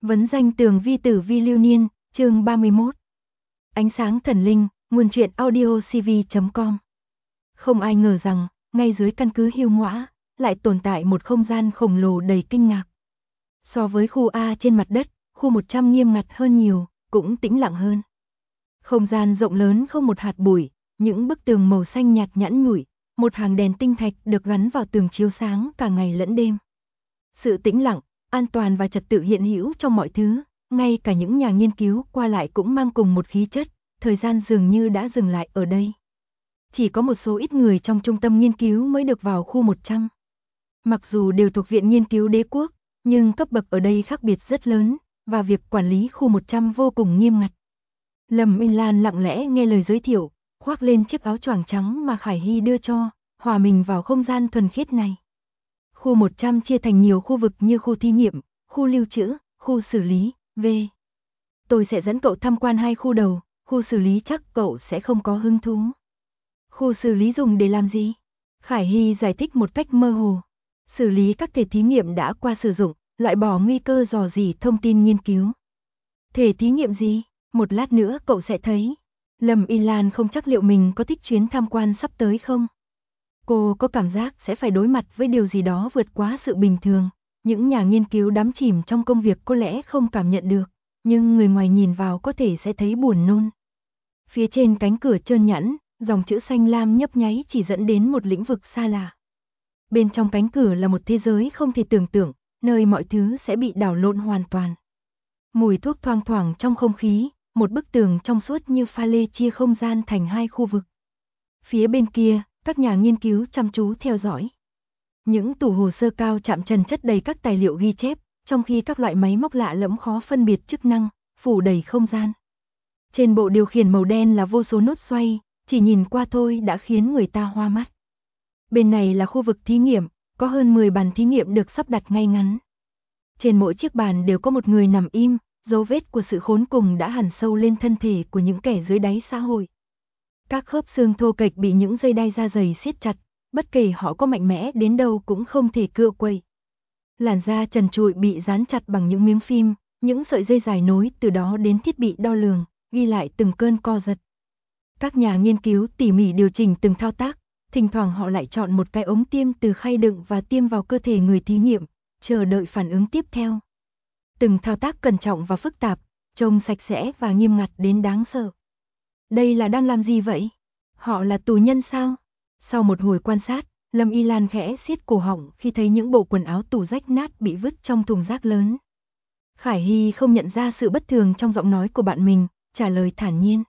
Vấn danh tường vi tử vi lưu niên, chương 31. Ánh sáng thần linh, nguồn truyện audio cv.com. Không ai ngờ rằng, ngay dưới căn cứ Hiêu Ngõa, lại tồn tại một không gian khổng lồ đầy kinh ngạc. So với khu A trên mặt đất, khu 100 nghiêm ngặt hơn nhiều, cũng tĩnh lặng hơn. Không gian rộng lớn không một hạt bụi, những bức tường màu xanh nhạt nhẵn nhụi, một hàng đèn tinh thạch được gắn vào tường chiếu sáng cả ngày lẫn đêm. Sự tĩnh lặng, an toàn và trật tự hiện hữu trong mọi thứ, ngay cả những nhà nghiên cứu qua lại cũng mang cùng một khí chất, thời gian dường như đã dừng lại ở đây. Chỉ có một số ít người trong trung tâm nghiên cứu mới được vào khu 100. Mặc dù đều thuộc Viện Nghiên cứu Đế quốc, nhưng cấp bậc ở đây khác biệt rất lớn, và việc quản lý khu 100 vô cùng nghiêm ngặt. Lâm Minh Lan lặng lẽ nghe lời giới thiệu, khoác lên chiếc áo choàng trắng mà Khải Hy đưa cho, hòa mình vào không gian thuần khiết này. Khu 100 chia thành nhiều khu vực như khu thí nghiệm, khu lưu trữ, khu xử lý, v. Tôi sẽ dẫn cậu tham quan 2 khu đầu, khu xử lý chắc cậu sẽ không có hứng thú. Khu xử lý dùng để làm gì? Khải Hy giải thích một cách mơ hồ. Xử lý các thể thí nghiệm đã qua sử dụng, loại bỏ nguy cơ rò rỉ thông tin nghiên cứu. Thể thí nghiệm gì? Một lát nữa cậu sẽ thấy. Lâm Y Lan không chắc liệu mình có thích chuyến tham quan sắp tới không. Cô có cảm giác sẽ phải đối mặt với điều gì đó vượt quá sự bình thường. Những nhà nghiên cứu đắm chìm trong công việc có lẽ không cảm nhận được, nhưng người ngoài nhìn vào có thể sẽ thấy buồn nôn. Phía trên cánh cửa trơn nhẵn, dòng chữ xanh lam nhấp nháy chỉ dẫn đến một lĩnh vực xa lạ. Bên trong cánh cửa là một thế giới không thể tưởng tượng, nơi mọi thứ sẽ bị đảo lộn hoàn toàn. Mùi thuốc thoang thoảng trong không khí, một bức tường trong suốt như pha lê chia không gian thành 2 khu vực. Phía bên kia, các nhà nghiên cứu chăm chú theo dõi. Những tủ hồ sơ cao chạm trần chất đầy các tài liệu ghi chép, trong khi các loại máy móc lạ lẫm khó phân biệt chức năng, phủ đầy không gian. Trên bộ điều khiển màu đen là vô số nốt xoay, chỉ nhìn qua thôi đã khiến người ta hoa mắt. Bên này là khu vực thí nghiệm, có hơn 10 bàn thí nghiệm được sắp đặt ngay ngắn. Trên mỗi chiếc bàn đều có một người nằm im, dấu vết của sự khốn cùng đã hằn sâu lên thân thể của những kẻ dưới đáy xã hội. Các khớp xương thô kệch bị những dây đai da dày siết chặt, bất kể họ có mạnh mẽ đến đâu cũng không thể cựa quậy. Làn da trần trụi bị dán chặt bằng những miếng phim, những sợi dây dài nối từ đó đến thiết bị đo lường, ghi lại từng cơn co giật. Các nhà nghiên cứu tỉ mỉ điều chỉnh từng thao tác, thỉnh thoảng họ lại chọn một cái ống tiêm từ khay đựng và tiêm vào cơ thể người thí nghiệm, chờ đợi phản ứng tiếp theo. Từng thao tác cẩn trọng và phức tạp, trông sạch sẽ và nghiêm ngặt đến đáng sợ. Đây là đang làm gì vậy? Họ là tù nhân sao? Sau một hồi quan sát, Lâm Y Lan khẽ siết cổ họng khi thấy những bộ quần áo tù rách nát bị vứt trong thùng rác lớn. Khải Hy không nhận ra sự bất thường trong giọng nói của bạn mình, trả lời thản nhiên.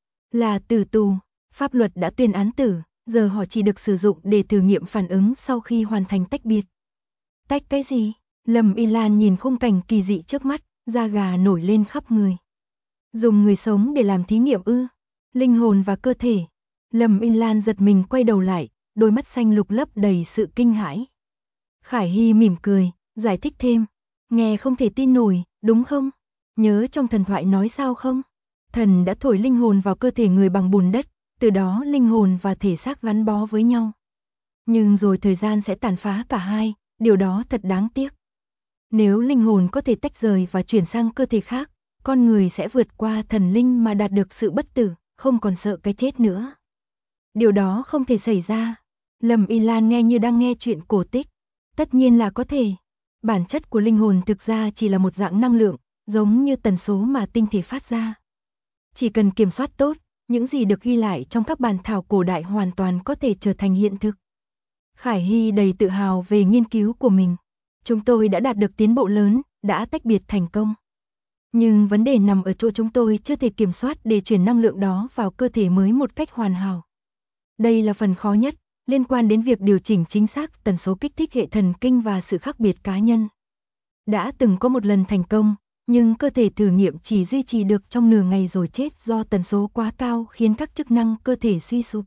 Là tử tù, pháp luật đã tuyên án tử, giờ họ chỉ được sử dụng để thử nghiệm phản ứng sau khi hoàn thành tách biệt. Tách cái gì? Lâm Y Lan nhìn khung cảnh kỳ dị trước mắt, da gà nổi lên khắp người. Dùng người sống để làm thí nghiệm ư? Linh hồn và cơ thể. Lâm Y Lan giật mình quay đầu lại, đôi mắt xanh lục lấp đầy sự kinh hãi. Khải Hy mỉm cười, giải thích thêm. Nghe không thể tin nổi, đúng không? Nhớ trong thần thoại nói sao không? Thần đã thổi linh hồn vào cơ thể người bằng bùn đất, từ đó linh hồn và thể xác gắn bó với nhau. Nhưng rồi thời gian sẽ tàn phá cả hai, điều đó thật đáng tiếc. Nếu linh hồn có thể tách rời và chuyển sang cơ thể khác, con người sẽ vượt qua thần linh mà đạt được sự bất tử, không còn sợ cái chết nữa. Điều đó không thể xảy ra. Lâm Y Lan nghe như đang nghe chuyện cổ tích. Tất nhiên là có thể. Bản chất của linh hồn thực ra chỉ là một dạng năng lượng, giống như tần số mà tinh thể phát ra. Chỉ cần kiểm soát tốt, những gì được ghi lại trong các bản thảo cổ đại hoàn toàn có thể trở thành hiện thực. Khải Hy đầy tự hào về nghiên cứu của mình. Chúng tôi đã đạt được tiến bộ lớn, đã tách biệt thành công. Nhưng vấn đề nằm ở chỗ chúng tôi chưa thể kiểm soát để chuyển năng lượng đó vào cơ thể mới một cách hoàn hảo. Đây là phần khó nhất, liên quan đến việc điều chỉnh chính xác tần số kích thích hệ thần kinh và sự khác biệt cá nhân. Đã từng có một lần thành công, nhưng cơ thể thử nghiệm chỉ duy trì được trong nửa ngày rồi chết do tần số quá cao khiến các chức năng cơ thể suy sụp.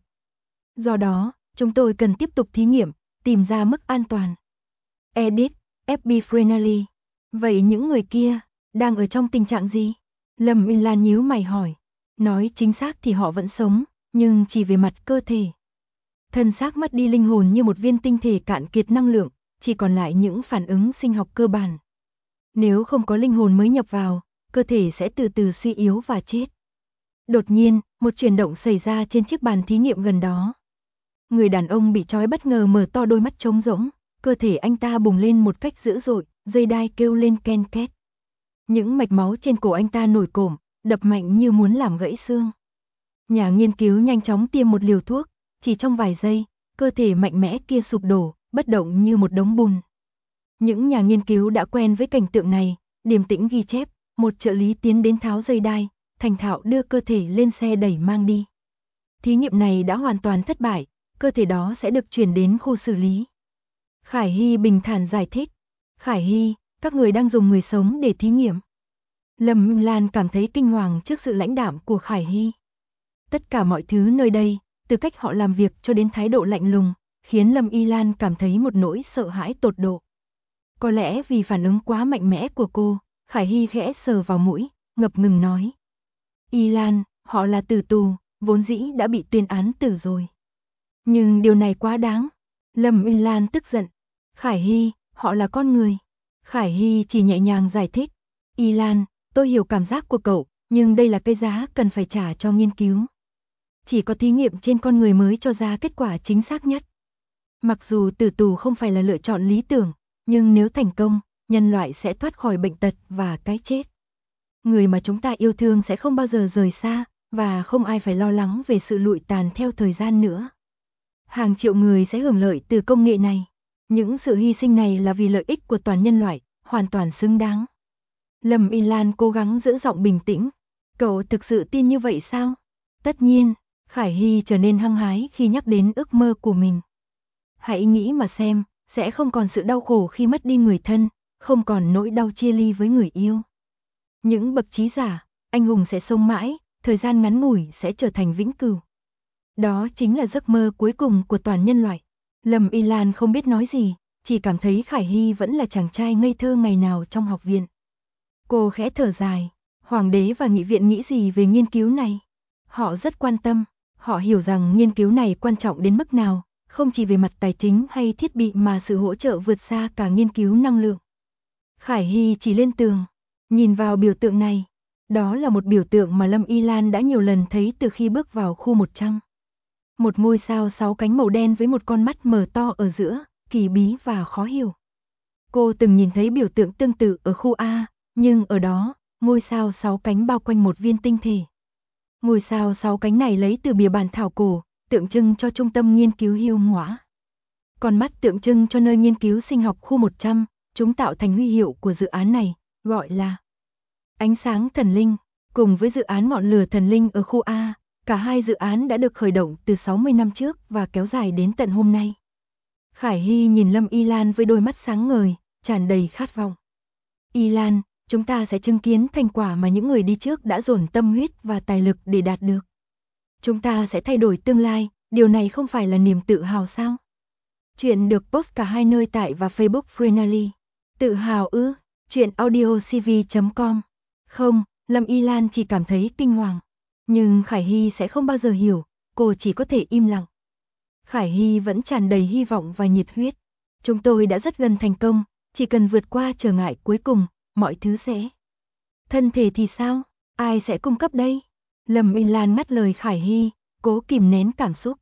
Do đó, chúng tôi cần tiếp tục thí nghiệm, tìm ra mức an toàn. Edit, FB Frenally. Vậy những người kia, đang ở trong tình trạng gì? Lâm Y Lan nhíu mày hỏi. Nói chính xác thì họ vẫn sống, nhưng chỉ về mặt cơ thể. Thân xác mất đi linh hồn như một viên tinh thể cạn kiệt năng lượng, chỉ còn lại những phản ứng sinh học cơ bản. Nếu không có linh hồn mới nhập vào, cơ thể sẽ từ từ suy yếu và chết. Đột nhiên, một chuyển động xảy ra trên chiếc bàn thí nghiệm gần đó. Người đàn ông bị trói bất ngờ mở to đôi mắt trống rỗng, cơ thể anh ta bùng lên một cách dữ dội, dây đai kêu lên ken két. Những mạch máu trên cổ anh ta nổi cộm, đập mạnh như muốn làm gãy xương. Nhà nghiên cứu nhanh chóng tiêm một liều thuốc, chỉ trong vài giây, cơ thể mạnh mẽ kia sụp đổ, bất động như một đống bùn. Những nhà nghiên cứu đã quen với cảnh tượng này, điềm tĩnh ghi chép, một trợ lý tiến đến tháo dây đai, thành thạo đưa cơ thể lên xe đẩy mang đi. Thí nghiệm này đã hoàn toàn thất bại, cơ thể đó sẽ được chuyển đến khu xử lý. Khải Hy bình thản giải thích. Khải Hy, các người đang dùng người sống để thí nghiệm. Lâm Lan cảm thấy kinh hoàng trước sự lãnh đạm của Khải Hy. Tất cả mọi thứ nơi đây, từ cách họ làm việc cho đến thái độ lạnh lùng, khiến Lâm Y Lan cảm thấy một nỗi sợ hãi tột độ. Có lẽ vì phản ứng quá mạnh mẽ của cô, Khải Hy khẽ sờ vào mũi, ngập ngừng nói. Y Lan, họ là tử tù, vốn dĩ đã bị tuyên án tử rồi. Nhưng điều này quá đáng. Lâm Y Lan tức giận. Khải Hy, họ là con người. Khải Hy chỉ nhẹ nhàng giải thích. Y Lan, tôi hiểu cảm giác của cậu, nhưng đây là cái giá cần phải trả cho nghiên cứu. Chỉ có thí nghiệm trên con người mới cho ra kết quả chính xác nhất. Mặc dù tử tù không phải là lựa chọn lý tưởng, nhưng nếu thành công, nhân loại sẽ thoát khỏi bệnh tật và cái chết. Người mà chúng ta yêu thương sẽ không bao giờ rời xa, và không ai phải lo lắng về sự lụi tàn theo thời gian nữa. Hàng triệu người sẽ hưởng lợi từ công nghệ này. Những sự hy sinh này là vì lợi ích của toàn nhân loại, hoàn toàn xứng đáng. Lâm Y Lan cố gắng giữ giọng bình tĩnh. Cậu thực sự tin như vậy sao? Tất nhiên, Khải Hy trở nên hăng hái khi nhắc đến ước mơ của mình. Hãy nghĩ mà xem, sẽ không còn sự đau khổ khi mất đi người thân, không còn nỗi đau chia ly với người yêu. Những bậc trí giả, anh hùng sẽ sống mãi, thời gian ngắn ngủi sẽ trở thành vĩnh cửu. Đó chính là giấc mơ cuối cùng của toàn nhân loại. Lâm Y Lan không biết nói gì, chỉ cảm thấy Khải Hy vẫn là chàng trai ngây thơ ngày nào trong học viện. Cô khẽ thở dài, Hoàng đế và nghị viện nghĩ gì về nghiên cứu này? Họ rất quan tâm, họ hiểu rằng nghiên cứu này quan trọng đến mức nào, không chỉ về mặt tài chính hay thiết bị mà sự hỗ trợ vượt xa cả nghiên cứu năng lượng. Khải Hy chỉ lên tường, nhìn vào biểu tượng này. Đó là một biểu tượng mà Lâm Y Lan đã nhiều lần thấy từ khi bước vào khu 100. Một ngôi sao 6 cánh màu đen với một con mắt mở to ở giữa, kỳ bí và khó hiểu. Cô từng nhìn thấy biểu tượng tương tự ở khu A, nhưng ở đó, ngôi sao 6 cánh bao quanh một viên tinh thể. Ngôi sao 6 cánh này lấy từ bìa bản thảo cổ, tượng trưng cho trung tâm nghiên cứu Hiêu Ngõa. Con mắt tượng trưng cho nơi nghiên cứu sinh học khu 100, chúng tạo thành huy hiệu của dự án này, gọi là ánh sáng thần linh, cùng với dự án ngọn lửa thần linh ở khu A. Cả hai dự án đã được khởi động từ 60 năm trước và kéo dài đến tận hôm nay. Khải Hy nhìn Lâm Y Lan với đôi mắt sáng ngời, tràn đầy khát vọng. Y Lan, chúng ta sẽ chứng kiến thành quả mà những người đi trước đã dồn tâm huyết và tài lực để đạt được. Chúng ta sẽ thay đổi tương lai, điều này không phải là niềm tự hào sao? Chuyện được post cả hai nơi tại và Facebook Freenally. Tự hào ư? Chuyện audiocv.com. Không, Lâm Y Lan chỉ cảm thấy kinh hoàng. Nhưng Khải Hy sẽ không bao giờ hiểu, cô chỉ có thể im lặng. Khải Hy vẫn tràn đầy hy vọng và nhiệt huyết. Chúng tôi đã rất gần thành công, chỉ cần vượt qua trở ngại cuối cùng, mọi thứ sẽ. Thân thể thì sao? Ai sẽ cung cấp đây? Lâm Y Lan ngắt lời Khải Hy, cố kìm nén cảm xúc.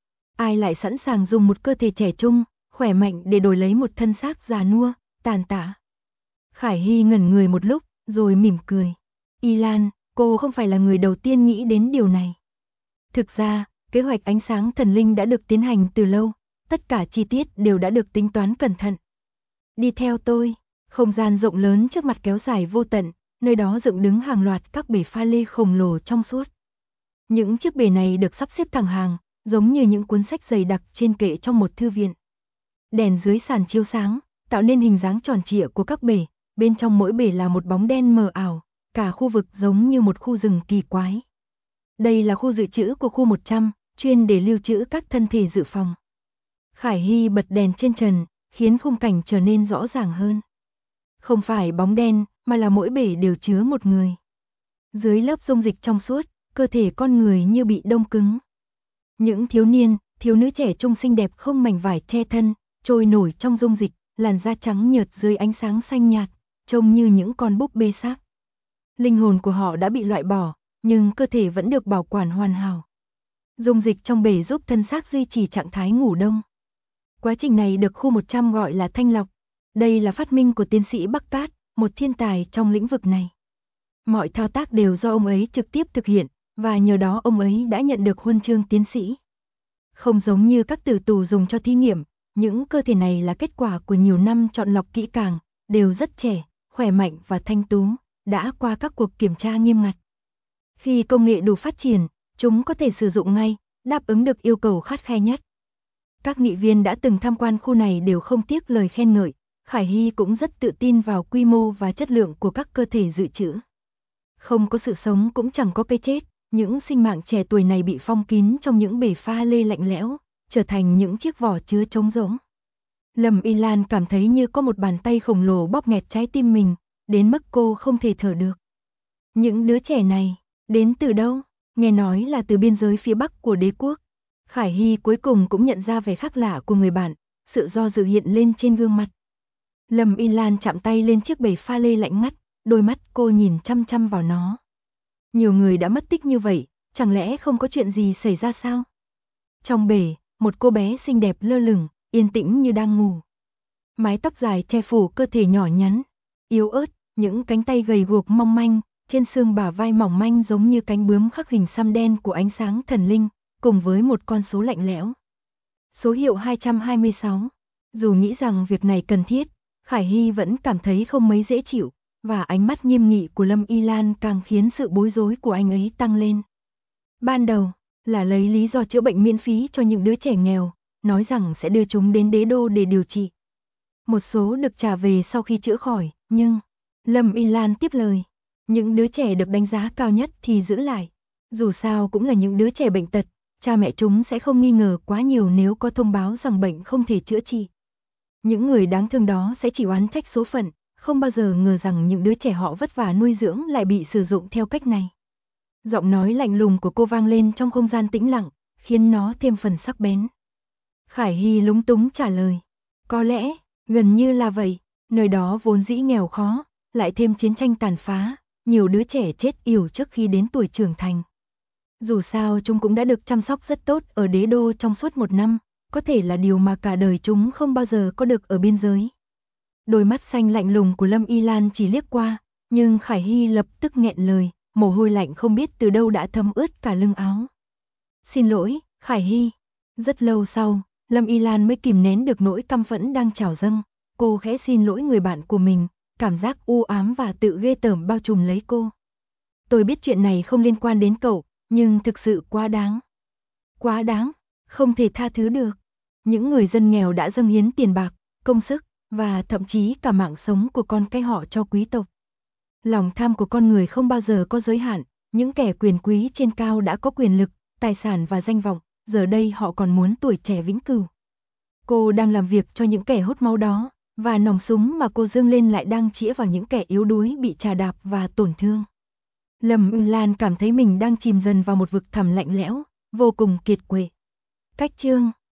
Ai lại sẵn sàng dùng một cơ thể trẻ trung, khỏe mạnh để đổi lấy một thân xác già nua, tàn tạ? Khải Hy ngẩn người một lúc, rồi mỉm cười. Y Lan, cô không phải là người đầu tiên nghĩ đến điều này. Thực ra, kế hoạch ánh sáng thần linh đã được tiến hành từ lâu, tất cả chi tiết đều đã được tính toán cẩn thận. Đi theo tôi, không gian rộng lớn trước mặt kéo dài vô tận, nơi đó dựng đứng hàng loạt các bể pha lê khổng lồ trong suốt. Những chiếc bể này được sắp xếp thẳng hàng, giống như những cuốn sách dày đặc trên kệ trong một thư viện. Đèn dưới sàn chiếu sáng, tạo nên hình dáng tròn trịa của các bể, bên trong mỗi bể là một bóng đen mờ ảo. Cả khu vực giống như một khu rừng kỳ quái. Đây là khu dự trữ của khu 100, chuyên để lưu trữ các thân thể dự phòng. Khải Hy bật đèn trên trần, khiến khung cảnh trở nên rõ ràng hơn. Không phải bóng đen, mà là mỗi bể đều chứa một người. Dưới lớp dung dịch trong suốt, cơ thể con người như bị đông cứng. Những thiếu niên, thiếu nữ trẻ trung xinh đẹp không mảnh vải che thân, trôi nổi trong dung dịch, làn da trắng nhợt dưới ánh sáng xanh nhạt. trông như những con búp bê xác. Linh hồn của họ đã bị loại bỏ, nhưng cơ thể vẫn được bảo quản hoàn hảo. Dung dịch trong bể giúp thân xác duy trì trạng thái ngủ đông. Quá trình này được khu 100 gọi là thanh lọc. Đây là phát minh của tiến sĩ Bắc Cát, một thiên tài trong lĩnh vực này. Mọi thao tác đều do ông ấy trực tiếp thực hiện, và nhờ đó ông ấy đã nhận được huân chương tiến sĩ. Không giống như các tử tù dùng cho thí nghiệm, những cơ thể này là kết quả của nhiều năm chọn lọc kỹ càng, đều rất trẻ, khỏe mạnh và thanh tú, đã qua các cuộc kiểm tra nghiêm ngặt. Khi công nghệ đủ phát triển, chúng có thể sử dụng ngay, đáp ứng được yêu cầu khắt khe nhất. Các nghị viên đã từng tham quan khu này đều không tiếc lời khen ngợi, Khải Hy cũng rất tự tin vào quy mô và chất lượng của các cơ thể dự trữ. Không có sự sống cũng chẳng có cái chết, những sinh mạng trẻ tuổi này bị phong kín trong những bể pha lê lạnh lẽo, trở thành những chiếc vỏ chứa trống rỗng. Lâm Y Lan cảm thấy như có một bàn tay khổng lồ bóp nghẹt trái tim mình, đến mức cô không thể thở được. Những đứa trẻ này, đến từ đâu? Nghe nói là từ biên giới phía bắc của đế quốc. Khải Hy cuối cùng cũng nhận ra vẻ khác lạ của người bạn, sự do dự hiện lên trên gương mặt. Lâm Y Lan chạm tay lên chiếc bể pha lê lạnh ngắt, đôi mắt cô nhìn chăm chăm vào nó. Nhiều người đã mất tích như vậy, chẳng lẽ không có chuyện gì xảy ra sao? Trong bể, một cô bé xinh đẹp lơ lửng, yên tĩnh như đang ngủ. Mái tóc dài che phủ cơ thể nhỏ nhắn, yếu ớt, những cánh tay gầy guộc mong manh, trên xương bả vai mỏng manh giống như cánh bướm khắc hình xăm đen của ánh sáng thần linh, cùng với một con số lạnh lẽo. Số hiệu 226. Dù nghĩ rằng việc này cần thiết, Khải Hy vẫn cảm thấy không mấy dễ chịu, và ánh mắt nghiêm nghị của Lâm Y Lan càng khiến sự bối rối của anh ấy tăng lên. Ban đầu, là lấy lý do chữa bệnh miễn phí cho những đứa trẻ nghèo, nói rằng sẽ đưa chúng đến đế đô để điều trị. Một số được trả về sau khi chữa khỏi, nhưng Lâm Y Lan tiếp lời, những đứa trẻ được đánh giá cao nhất thì giữ lại. Dù sao cũng là những đứa trẻ bệnh tật, cha mẹ chúng sẽ không nghi ngờ quá nhiều nếu có thông báo rằng bệnh không thể chữa trị. Những người đáng thương đó sẽ chỉ oán trách số phận, không bao giờ ngờ rằng những đứa trẻ họ vất vả nuôi dưỡng lại bị sử dụng theo cách này. Giọng nói lạnh lùng của cô vang lên trong không gian tĩnh lặng, khiến nó thêm phần sắc bén. Khải Hy lúng túng trả lời, có lẽ, gần như là vậy, nơi đó vốn dĩ nghèo khó, lại thêm chiến tranh tàn phá, nhiều đứa trẻ chết yểu trước khi đến tuổi trưởng thành. Dù sao chúng cũng đã được chăm sóc rất tốt ở đế đô trong suốt 1 năm, có thể là điều mà cả đời chúng không bao giờ có được ở biên giới. Đôi mắt xanh lạnh lùng của Lâm Y Lan chỉ liếc qua, nhưng Khải Hy lập tức nghẹn lời, mồ hôi lạnh không biết từ đâu đã thấm ướt cả lưng áo. Xin lỗi, Khải Hy. Rất lâu sau, Lâm Y Lan mới kìm nén được nỗi căm phẫn đang trào dâng, cô khẽ xin lỗi người bạn của mình, cảm giác u ám và tự ghê tởm bao trùm lấy cô. Tôi biết chuyện này không liên quan đến cậu, nhưng thực sự quá đáng. Quá đáng, không thể tha thứ được. Những người dân nghèo đã dâng hiến tiền bạc, công sức, và thậm chí cả mạng sống của con cái họ cho quý tộc. Lòng tham của con người không bao giờ có giới hạn, những kẻ quyền quý trên cao đã có quyền lực, tài sản và danh vọng, giờ đây họ còn muốn tuổi trẻ vĩnh cửu. Cô đang làm việc cho những kẻ hút máu đó, và nòng súng mà cô giương lên lại đang chĩa vào những kẻ yếu đuối bị trà đạp và tổn thương. Lâm Y Lan cảm thấy mình đang chìm dần vào một vực thẳm lạnh lẽo, vô cùng kiệt quệ. Cách chương